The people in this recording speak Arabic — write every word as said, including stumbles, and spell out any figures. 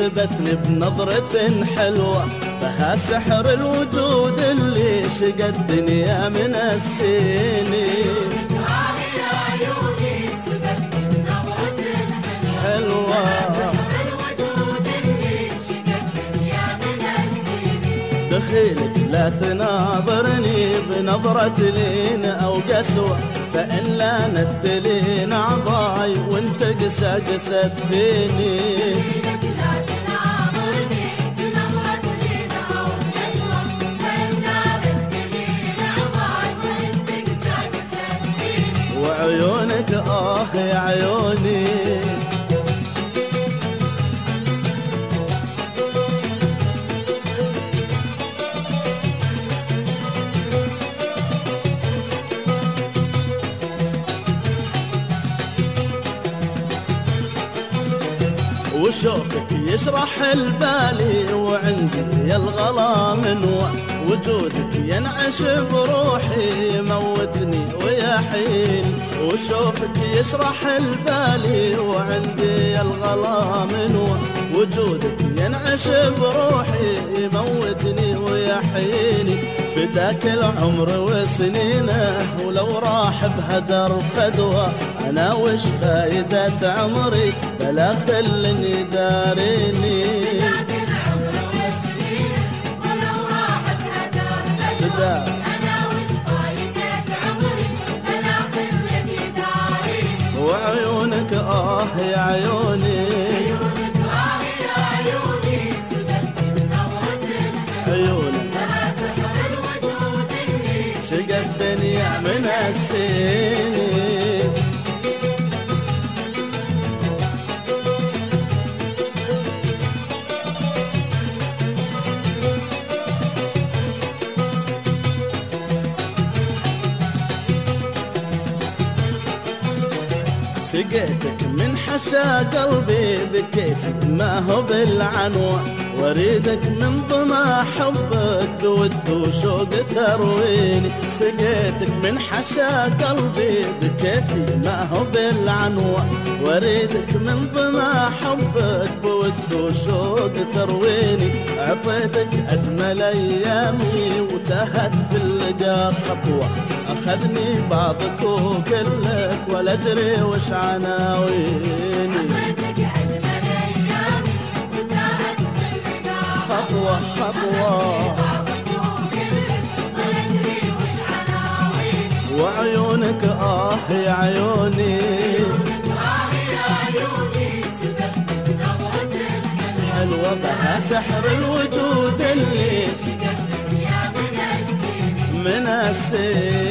سبتني بنظرة حلوة، بها سحر الوجود اللي شقى الدنيا من السنين. آه يا عيوني سبتني بنظرة حلوة، بها سحر الوجود اللي شقى الدنيا من السنين. دخيلك لا تناظرني بنظرة لين أو قسوة، فإن لانت لين أعضاي وانت قسى قست فيني. لا تناظرني بنظرة لين أو قسوة، فإن لانت لين أعضاي وانت قسى قست فيني. وعيونك آه يا عيوني وشوفك يشرح البالي، وعندي يا الغلا منوى، وجودك ينعش بروحي يموتني ويحيني. وشوفك يشرح البالي، وعندي يا الغلا منوى، وجودك ينعش بروحي يموتني ويحيني. فداك العمر وسنينه، ولو راح بهدر فدوى، أنا وش فايدة عمري بلا خل يداريني. فداك العمر وسنينه، ولو راح بهدر فدوى، أنا وش فايدة عمري بلا خل يداريني. وعيونك آه يا عيوني، عيونك آه يا عيوني سبتني بنظرة عيونك بها سحر الوجود اللي شقى الدنيا من السنين. سقيتك من حشا قلبي بكيفي ما هو بالعنوة، واريدك من ضما حبك بود وشوق ترويني. سقيتك من حشا قلبي بكيفي ما هو بالعنوة، واريدك من ضما حبك بود وشوق ترويني. عطيتك أجمل أيامي وتهت في اللقا خطوة، أخذني بعضك وكلك ولا أدري وش عناويني. عطيتك أجمل أيامي وتاهت في اللقا خطوة خطوة، بعضك وكلك ولا أدري وش عناويني. وعيونك آه يا عيوني آه يا عيوني سبتني بنظرة حلوة، بها سحر الوجود اللي شقى الدنيا من السنين. من السين.